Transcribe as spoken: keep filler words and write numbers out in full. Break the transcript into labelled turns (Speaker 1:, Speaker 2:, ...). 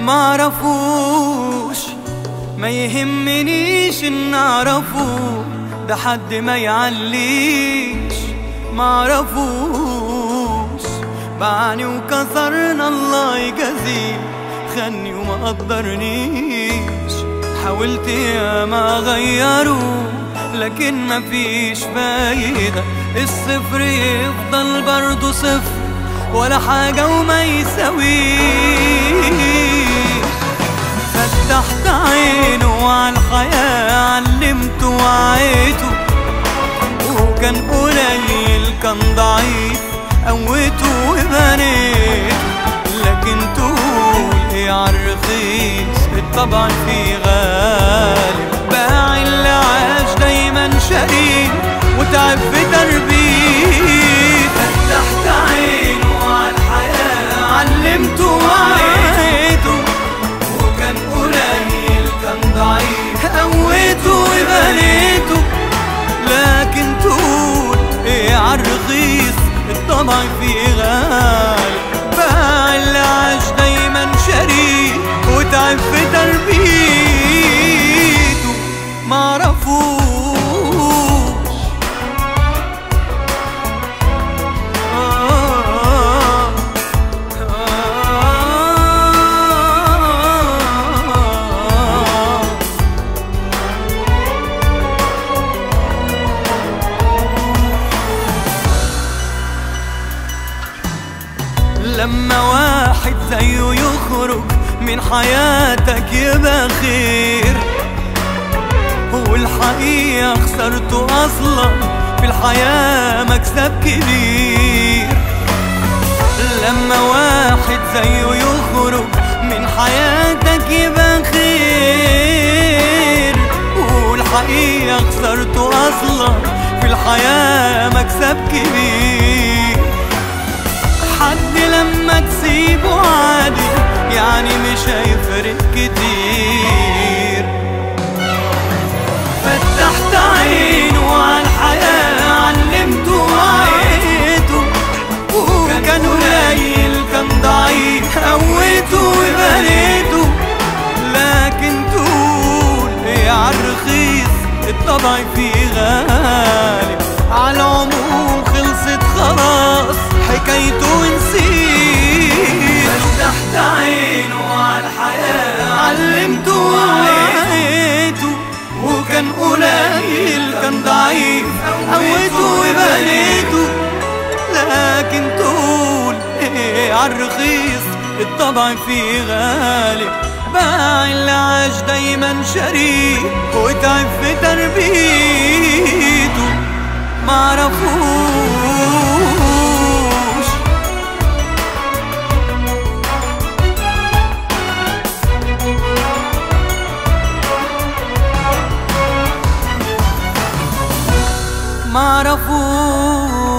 Speaker 1: معرفوش، ما يهمنيش ان اعرفه، ده حد ما يعليش. معرفوش باعني وكسرنا الله يجازيه، خاني وما قدرنيش. حاولت يا ما اغيره لكن مفيش فايدة، الصفر يفضل برضه صفر ولا حاجة وما يساويش. فتحت عينه عالحياة علمته وعيته، وكان قليل كان ضعيف قوته وبنيته. لكن تقول ايه عالرخيص الطبع فيه غالي، باع اللي عاش دايما شقي وتعب في تربيه. فتحت عينه عالحياة علمته وعيته، وكان قليل كان ضعيف قوته وبنيته. لكن تقول ايه عالرخيص الطبع فيه غالي، باع اللي عاش دايما شريك وتعب في تربيته. معرفوش لما واحد زيه يخرج من حياتك يبقى خير، والحقيقة خسرته أصلا في الحياة مكسب كبير. لما واحد زيه يخرج من حياتك يبقى خير، والحقيقة خسرته أصلا في الحياة مكسب كبير. حد لما تسيبه عادي يعني مش هيفرق كتير. فتحت عينه عالحياة علمته وعيته، وكان قليل كان ضعيف قوته وبنيته. لكن تقول ايه عالرخيص الطبع فيه غالي، عالعموم خلصت خلاص حكايته ونسيت. فتحت عينه عالحياة علمته وعيته، وكان قليل كان ضعيف قوته وبنيته. لكن تقول ايه عالرخيص الطبع فيه غالي، باع اللي عاش دايما شريك وتعب في تربيته. معرفوش معرفوش